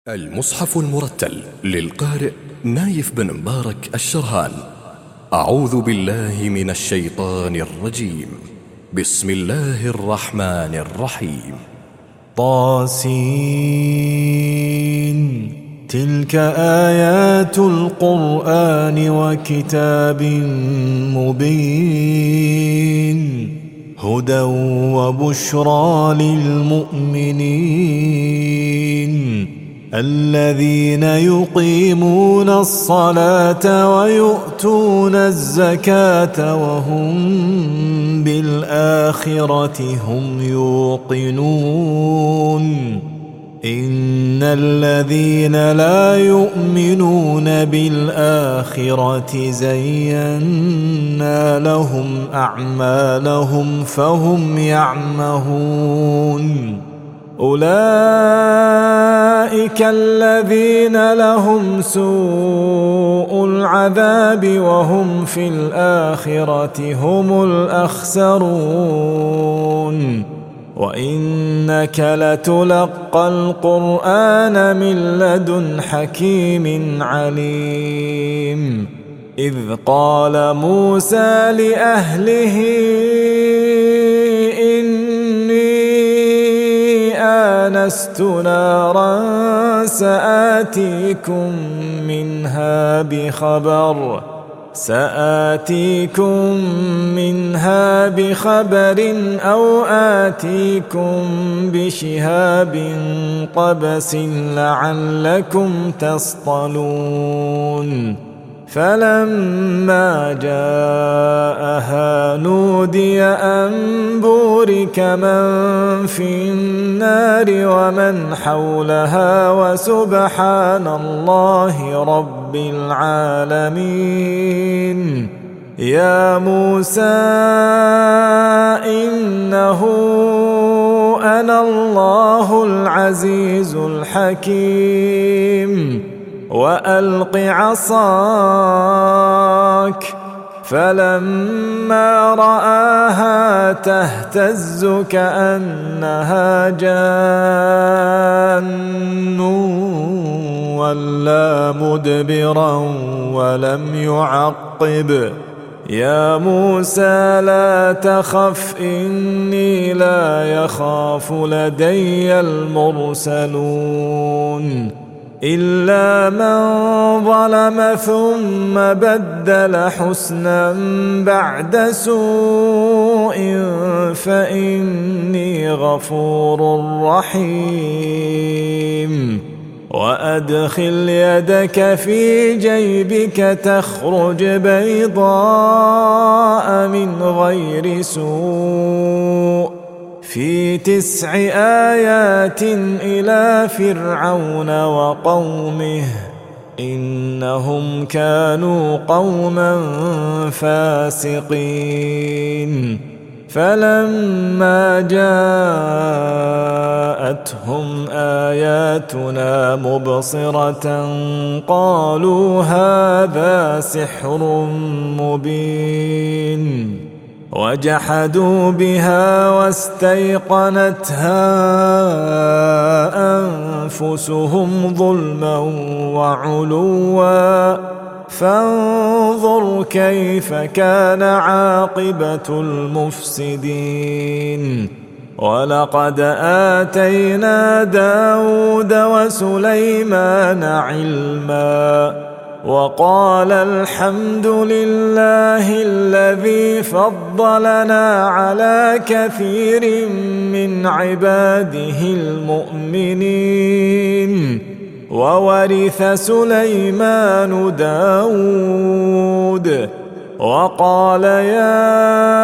المصحف المرتل للقارئ نايف بن مبارك الشرهان. أعوذ بالله من الشيطان الرجيم. بسم الله الرحمن الرحيم. طاسين. تلك آيات القرآن وكتاب مبين هدى وبشرى للمؤمنين الذين يقيمون الصلاة ويؤتون الزكاة وهم بالآخرة هم يوقنون. إن الذين لا يؤمنون بالآخرة زينا لهم أعمالهم فهم يعمهون. أولئك الذين لهم سوء العذاب وهم في الآخرة هم الأخسرون. وإنك لتلقى القرآن من لدن حكيم عليم. إذ قال موسى لأهله آنست نارا سآتيكم منها بخبر أو آتيكم بشهاب قبس لعلكم تصطلون. فلما جاءها نودي أن بورك من في النار ومن حولها وسبحان الله رب العالمين. يا موسى إنه أنا الله العزيز الحكيم. وألق عصاك. فلما رآها تهتز كأنها جان ولا مدبرا ولم يعقب. يا موسى لا تخف إني لا يخاف لدي المرسلون إلا من ظلم ثم بدل حسنا بعد سوء فإني غفور رحيم. وأدخل يدك في جيبك تخرج بيضاء من غير سوء في 9 آيات إلى فرعون وقومه إنهم كانوا قوما فاسقين. فلما جاءتهم آياتنا مبصرة قالوا هذا سحر مبين. وجحدوا بها واستيقنتها أنفسهم ظلما وعلوا فانظر كيف كان عاقبة المفسدين. ولقد آتينا داود وسليمان علما وقال الحمد لله الذي فضلنا على كثير من عباده المؤمنين. وورث سليمان داود وقال يا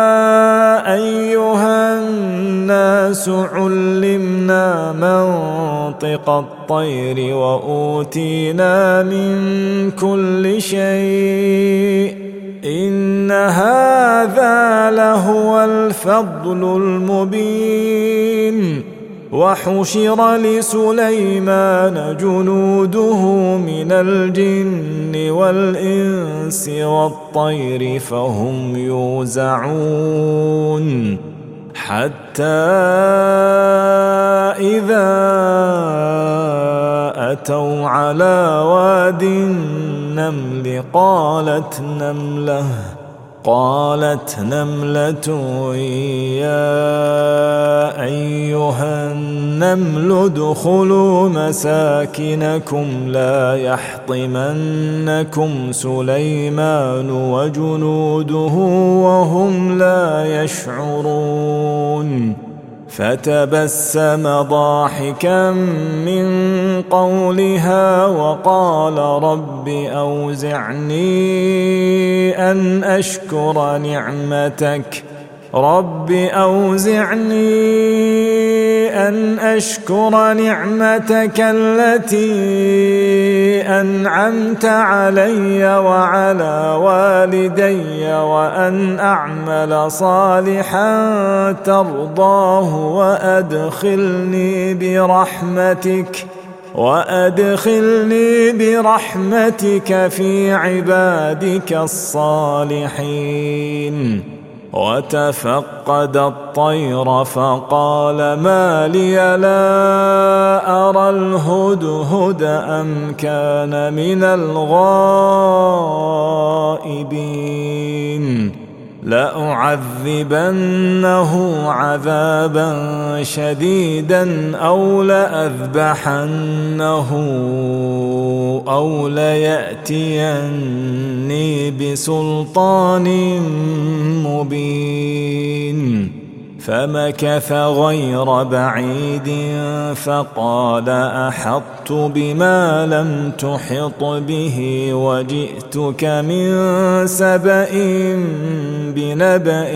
أيها الناس علمنا منطق الطير وأوتينا من كل شيء إن هذا لهو الفضل المبين. وحشر لسليمان جنوده من الجن والإنس والطير فهم يوزعون حتى إذا أتوا على واد النمل قالت نملة يا أيها النمل ادخلوا مساكنكم لا يحطمنكم سليمان وجنوده وهم لا يشعرون فتبسم ضاحكا من قولها وقال رب أوزعني أن أشكر نعمتك التي أنعمت علي وعلى والدي وأن أعمل صالحا ترضاه وأدخلني برحمتك في عبادك الصالحين. وتفقد الطير فقال ما لي لا أرى الهدهد أم كان من الغائبين لأعذبنه عذابا شديدا أو لأذبحنه أو ليأتيني بسلطان مبين. فمكث غير بعيد فقال أحطت بما لم تحط به وجئتك من سبأ بنبأ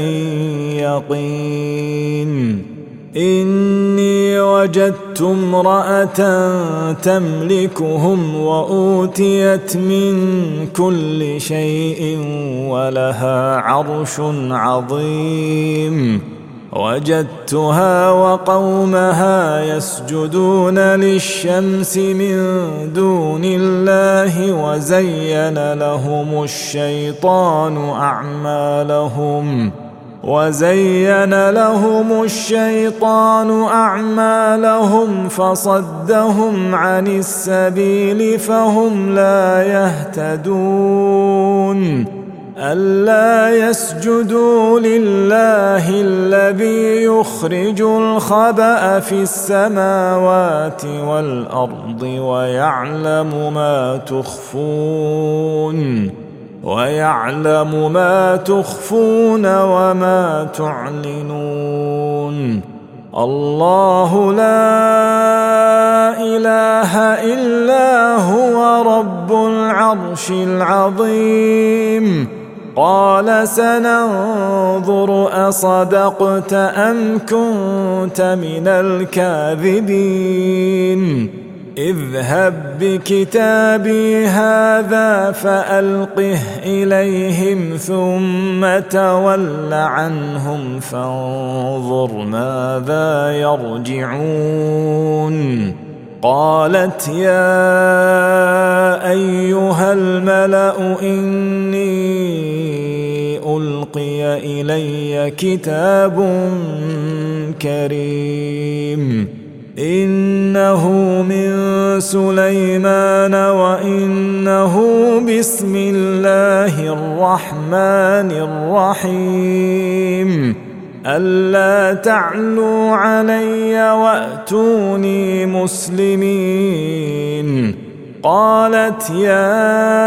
يقين. إني وجدت امرأة تملكهم وأوتيت من كل شيء ولها عرش عظيم. وجدتها وقومها يسجدون للشمس من دون الله وزين لهم الشيطان أعمالهم فصدهم عن السبيل فهم لا يهتدون. ألا يسجدوا لله الذي يخرج الخبأ في السماوات والأرض ويعلم ما تخفون وما تعلنون. الله لا إله إلا هو رب العرش العظيم. قال سننظر أصدقت أم كنت من الكاذبين. اذهب بكتابي هذا فألقه إليهم ثم تول عنهم فانظر ماذا يرجعون. قالت يا أيها الملأ إني ألقي إلي كتاب كريم إنه من سليمان وإنه بسم الله الرحمن الرحيم ألا تعلوا علي وأتوني مسلمين. قالت يا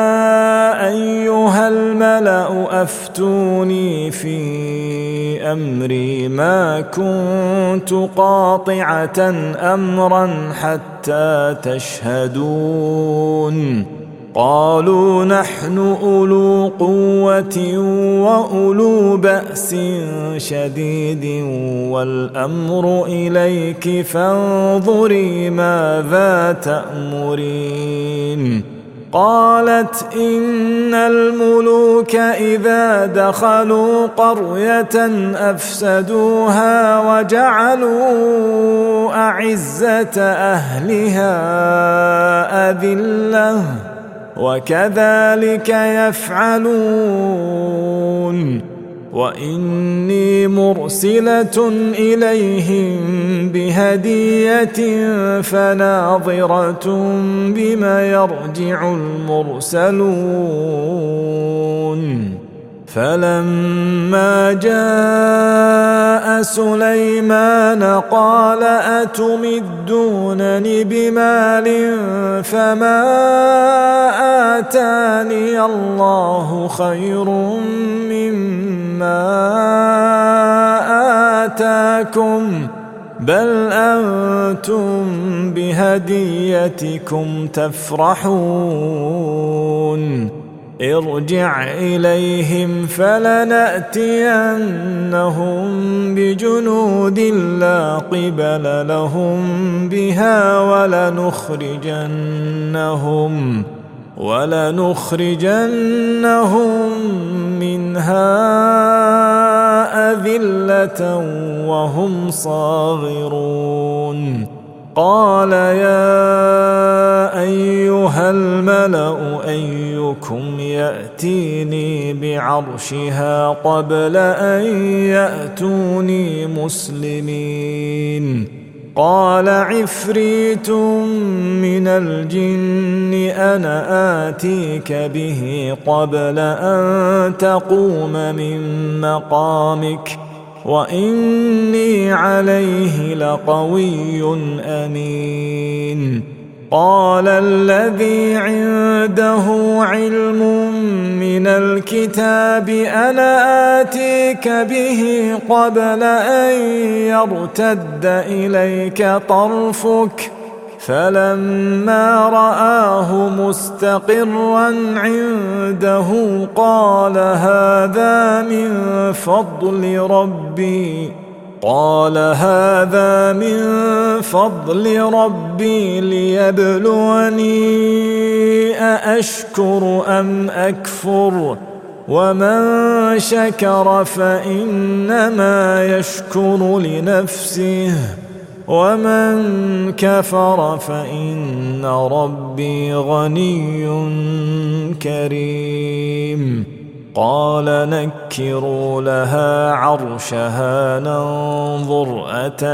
أيها الملأ أفتوني في أمري ما كنت قاطعة أمرا حتى تشهدون. قالوا نحن أولو قوة وأولو بأس شديد والأمر إليك فانظري ماذا تأمرين. قالت إن الملوك إذا دخلوا قرية أفسدوها وجعلوا أعزة أهلها أذلة وكذلك يفعلون. وإني مرسلة إليهم بهدية فناظرة بما يرجع المرسلون. فلما جاء سليمان قال أتمدونني بمال فما آتاني الله خير مما آتاكم بل أنتم بهديتكم تفرحون. ارجع إليهم فلنأتينهم بجنود لا قبل لهم بها ولنخرجنهم منها أذلة وهم صاغرون. قال يا أيها الملأ أيكم يأتيني بعرشها قبل أن يأتوني مسلمين. قال عفريت من الجن أنا آتيك به قبل أن تقوم من مقامك وإني عليه لقوي أمين. قال الذي عنده علم من الكتاب أنا آتيك به قبل أن يرتد إليك طرفك فلما رآه مستقرا عنده قال هذا من فضل ربي ليبلوني أأشكر أم أكفر ومن شكر فإنما يشكر لنفسه ومن كفر فإن ربي غني كريم. قال نكروا لها عرشها ننظر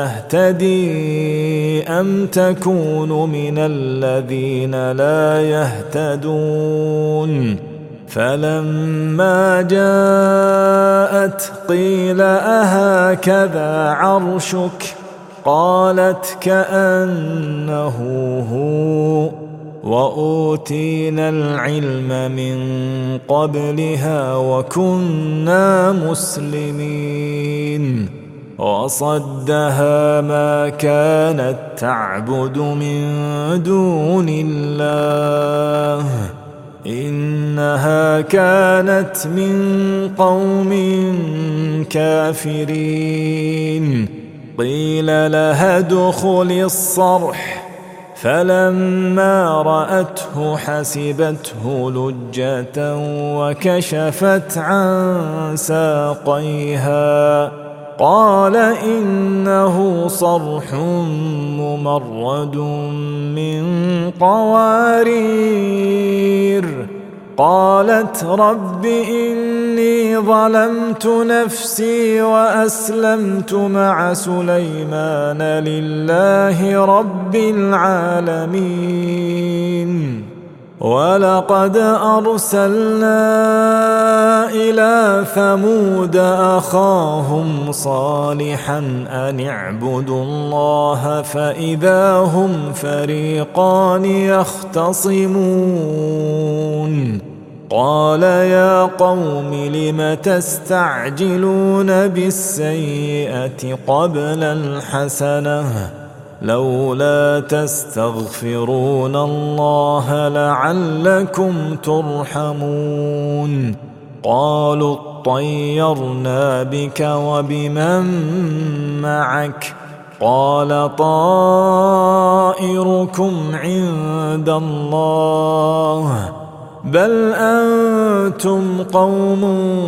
أتهتدي أم تكون من الذين لا يهتدون. فلما جاءت قيل أهكذا عرشك قالت كأنه هو وأوتينا العلم من قبلها وكنا مسلمين. وصدها ما كانت تعبد من دون الله إنها كانت من قوم كافرين. قيل لها ادخل الصرح فلما رأته حسبته لجة وكشفت عن ساقيها قال إنه صرح ممرد من قوارير. قالت رب إني ظلمت نفسي وأسلمت مع سليمان لله رب العالمين. ولقد أرسلنا إلى ثمود أخاهم صالحا أن اعبدوا الله فإذا هم فريقان يختصمون. قال يا قوم لم تستعجلون بالسيئة قبل الحسنة لولا تستغفرون الله لعلكم ترحمون. قالوا اطيرنا بك وبمن معك قال طائركم عند الله بل أنتم قوم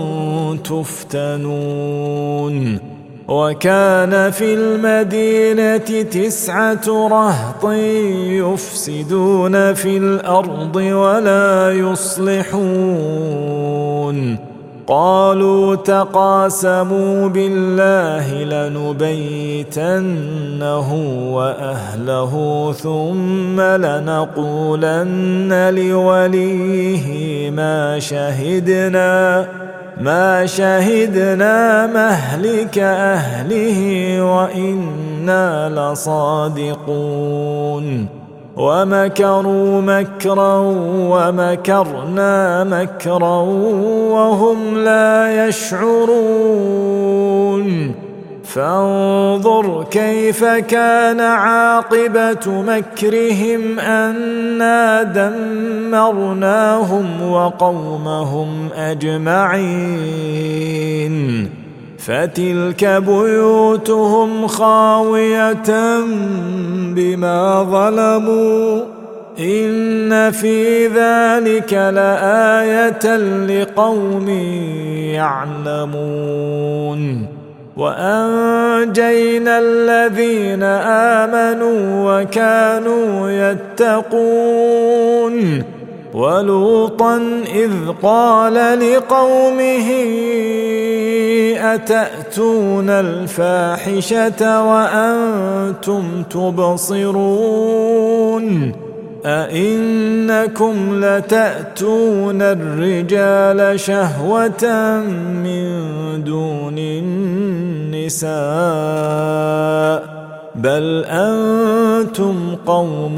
تفتنون. وكان في المدينة 9 رهط يفسدون في الأرض ولا يصلحون. قالوا تقاسموا بالله لنبيتنه وأهله ثم لنقولن لوليه ما شهدنا مهلك أهله وإنا لصادقون ومكروا مكرا ومكرنا مكرا وهم لا يشعرون فانظر كيف كان عاقبة مكرهم أنا دمرناهم وقومهم أجمعين فتلك بيوتهم خاوية بما ظلموا إن في ذلك لآية لقوم يعلمون وأنجينا الذين آمنوا وكانوا يتقون ولوطا إذ قال لقومه أتأتون الفاحشة وأنتم تبصرون أئنكم لتأتون الرجال شهوة من دون النساء بل أنتم قوم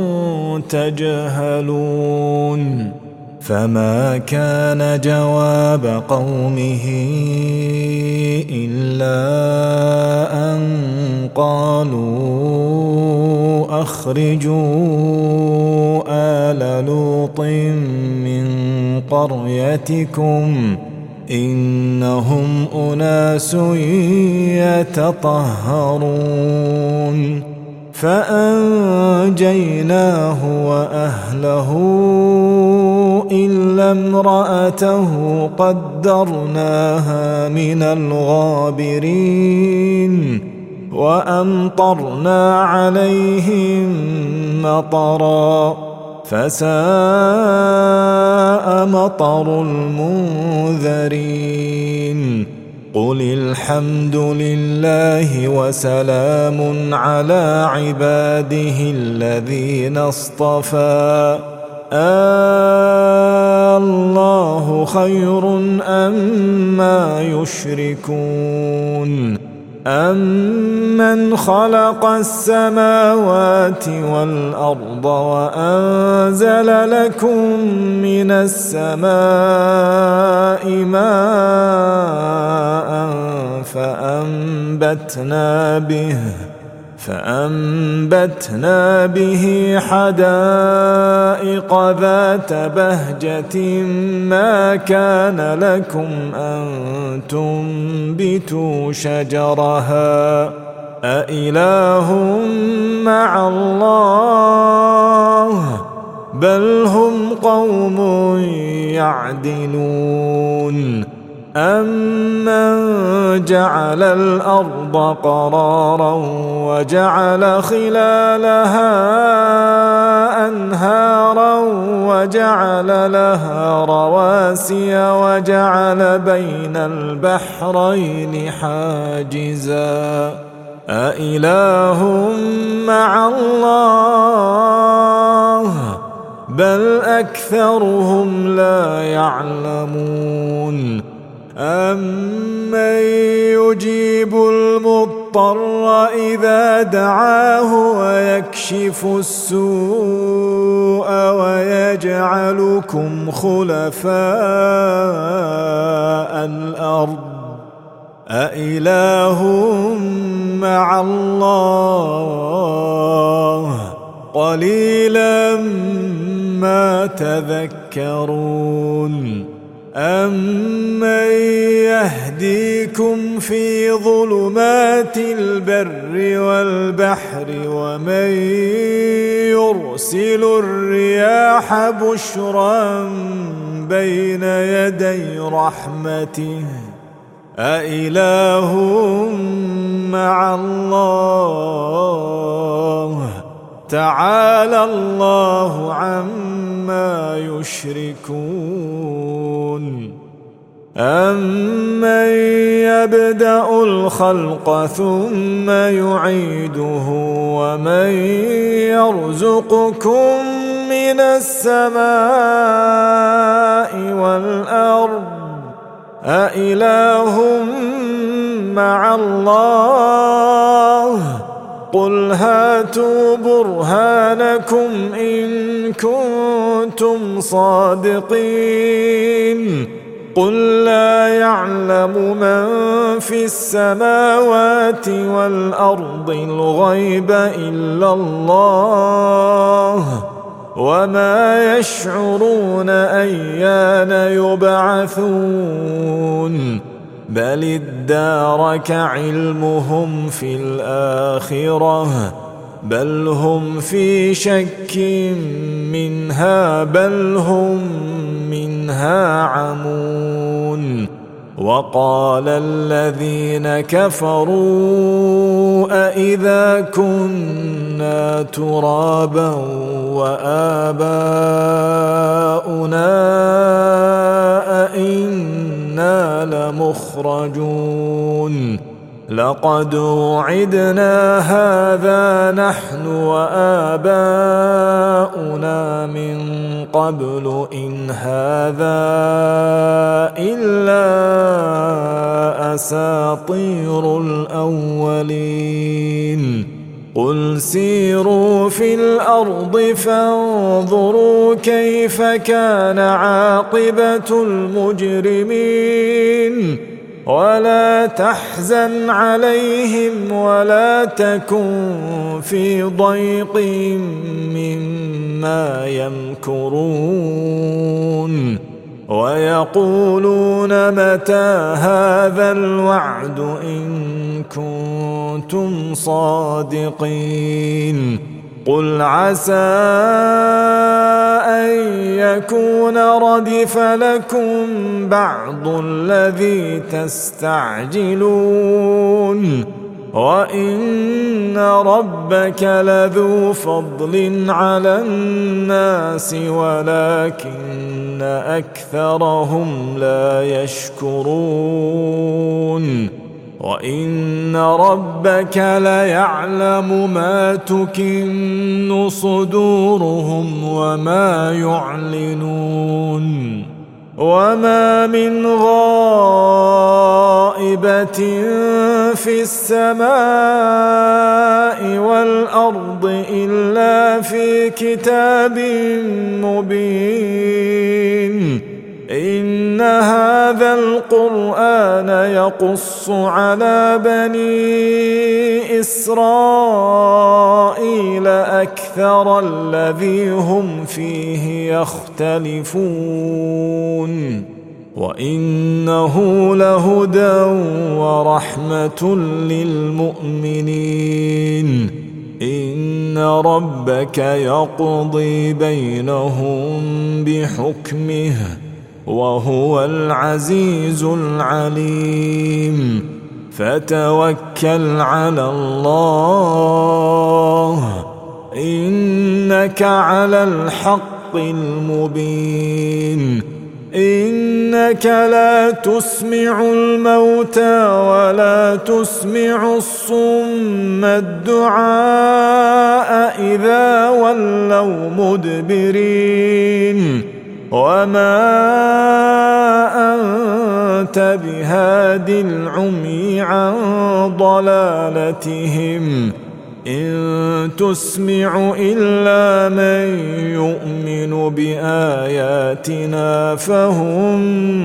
تجهلون فما كان جواب قومه إلا أن قالوا أخرجوا آل لوط من قريتكم إنهم أناس يتطهرون فأنجيناه وأهله إلا امرأته قدرناها من الغابرين وأمطرنا عليهم مطرا فساء مطر المنذرين قل الحمد لله وسلام على عباده الذين اصطفى الله خير أما يشركون أمن خلق السماوات والأرض وأنزل لكم من السماء ماء فأنبتنا به حدائق ذات بهجة ما كان لكم أن تنبتوا شجرها أإله مع الله بل هم قوم يعدلون أمن جعل الأرض قرارا وجعل خلالها أنهارا وجعل لها رواسي وجعل بين البحرين حاجزا أإله مع الله بل أكثرهم لا يعلمون أمن يجيب المضطر إذا دعاه ويكشف السوء ويجعلكم خلفاء الأرض أإله مع الله قليلا ما تذكرون أمن يهديكم في ظلمات البر والبحر ومن يرسل الرياح بشرا بين يدي رحمته أإله مع الله تعالى الله عما يشركون أَمَّن يَبْدَأُ الْخَلْقَ ثُمَّ يُعِيدُهُ وَمَن يَرْزُقُكُم مِّنَ السَّمَاءِ وَالْأَرْضِ أَإِلَٰهٌ مَّعَ اللَّهِ قُلْ هَاتُوا بُرْهَانَكُمْ إِن كُنتُمْ صَادِقِينَ قُل لَّا يَعْلَمُ مَن فِي السَّمَاوَاتِ وَالْأَرْضِ الْغَيْبَ إِلَّا اللَّهُ وَمَا يَشْعُرُونَ أَيَّانَ يُبْعَثُونَ بَلِ ادَّارَكَ عِلْمُهُمْ فِي الْآخِرَةِ بَلْ هُمْ فِي شَكٍّ مِّنْهَا بَلْ هُمْ مِنْهَا عَمُونَ وَقَالَ الَّذِينَ كَفَرُوا أَإِذَا كُنَّا تُرَابًا وَآبَاؤُنَا أَإِنَّا لَمُخْرَجُونَ لَقَدْ وُعِدْنَا هَٰذَا نَحْنُ وَآبَاؤُنَا مِن قَبْلُ إِنْ هَٰذَا إِلَّا أَسَاطِيرُ الْأَوَّلِينَ قُلْ سِيرُوا فِي الْأَرْضِ فَانظُرُوا كَيْفَ كَانَ عَاقِبَةُ الْمُجْرِمِينَ وَلَا تَحْزَنْ عَلَيْهِمْ وَلَا تَكُنْ فِي ضَيْقٍ مِّمَّا يَمْكُرُونَ وَيَقُولُونَ مَتَىٰ هَٰذَا الْوَعْدُ إِن كُنتُمْ صَادِقِينَ قُلْ عَسَىٰ أَن يَكُونَ رَدِفَ لَكُم بَعْضُ الَّذِي تَسْتَعْجِلُونَ وَإِنَّ رَبَّكَ لَذُو فَضْلٍ عَلَى النَّاسِ وَلَٰكِنَّ أَكْثَرَهُمْ لَا يَشْكُرُونَ وَإِنَّ رَبَّكَ لَيَعْلَمُ مَا تُكِنُّ صُدُورُهُمْ وَمَا يُعْلِنُونَ وَمَا مِنْ غَائِبَةٍ فِي السَّمَاءِ وَالْأَرْضِ إِلَّا فِي كِتَابٍ مُّبِينٍ إِنَّ هَٰذَا الْقُرْآنَ يَقُصُّ عَلَىٰ بَنِي إِسْرَائِيلَ أَكْثَرَ الَّذِي هُمْ فِيهِ يَخْتَلِفُونَ وَإِنَّهُ لَهُدًى وَرَحْمَةٌ لِّلْمُؤْمِنِينَ إِنَّ رَبَّكَ يَقْضِي بَيْنَهُم بِحُكْمِهِ وَهُوَ الْعَزِيزُ الْعَلِيمُ فَتَوَكَّلْ عَلَى اللَّهِ إِنَّكَ عَلَى الْحَقِّ الْمُبِينِ إِنَّكَ لَا تُسْمِعُ الْمَوْتَىٰ وَلَا تُسْمِعُ الصُّمَّ الدُّعَاءَ إِذَا وَلَّوْا مُدْبِرِينَ وَمَا أَنتَ بِهَادِ الْعُمْيِ عَن ضَلَالَتِهِمْ إِن تُسْمِعُ إِلَّا مَن يُؤْمِنُ بِآيَاتِنَا فَهُم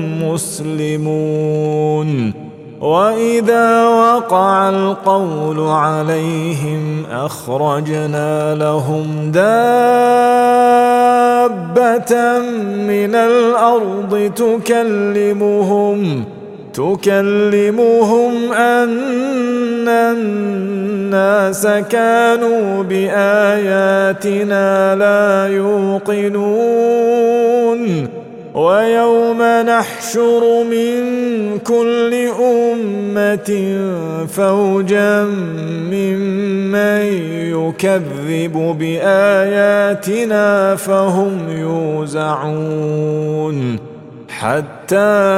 مُّسْلِمُونَ وَإِذَا وَقَعَ الْقَوْلُ عَلَيْهِمْ أَخْرَجْنَا لَهُمْ دَابَّةً مِّنَ الْأَرْضِ تُكَلِّمُهُمْ أَنَّ النَّاسَ كَانُوا بِآيَاتِنَا لَا يُوقِنُونَ وَيَوْمَ نَحْشُرُ مِن كُلِّ أُمَّةٍ فَوْجًا مِّمَّن يُكَذِّبُ بِآيَاتِنَا فَهُمْ يُوزَعُونَ حتى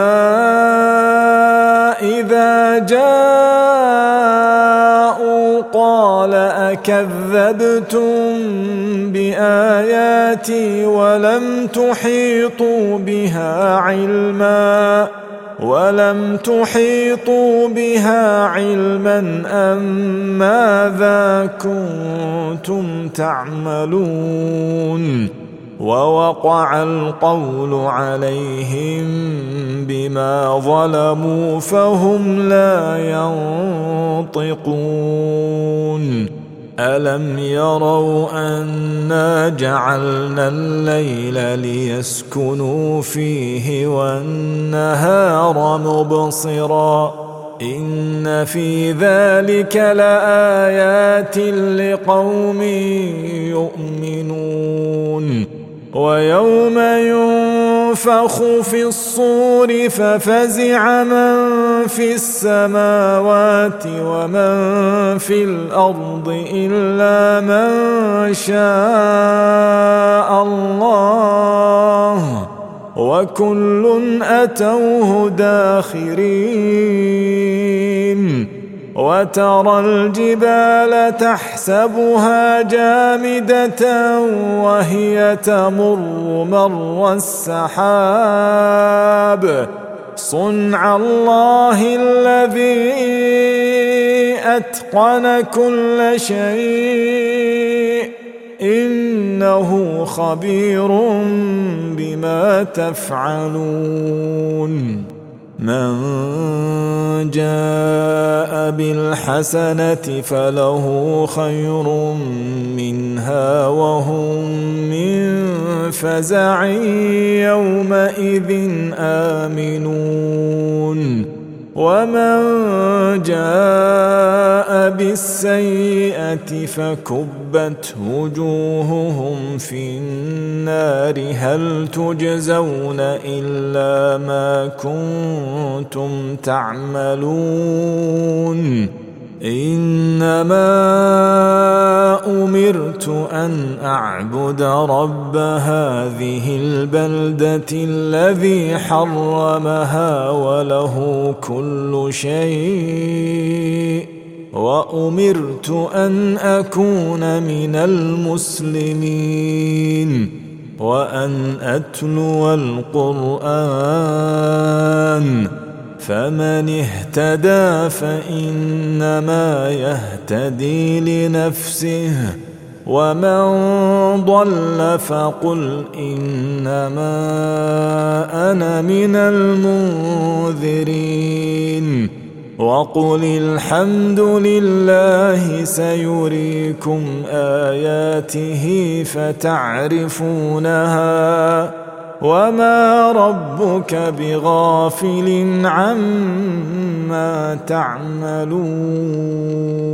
إذا جاءوا قال أكذبتم بآياتي ولم تحيطوا بها علما أم ماذا كنتم تعملون ووقع القول عليهم بما ظلموا فهم لا ينطقون ألم يروا أنا جعلنا الليل ليسكنوا فيه والنهار مبصرا إن في ذلك لآيات لقوم يؤمنون ويوم ينفخ في الصور ففزع من في السماوات ومن في الأرض إلا من شاء الله وكل أتوه داخرين وترى الجبال تحسبها جامدة وهي تمر مر السحاب صنع الله الذي أتقن كل شيء إنه خبير بما تفعلون من جاء بالحسنة فله خير منها وهم من فزع يومئذ آمنون ومن جاء بالسيئة فكبت وجوههم في النار هل تجزون إلا ما كنتم تعملون إنما أمرت أن أعبد رب هذه البلدة الذي حرمها وله كل شيء وأمرت أن أكون من المسلمين وأن أتلو القرآن فمن اهتدى فإنما يهتدي لنفسه ومن ضل فقل إنما أنا من المنذرين وقل الحمد لله سيريكم آياته فتعرفونها وما ربك بغافل عما تعملون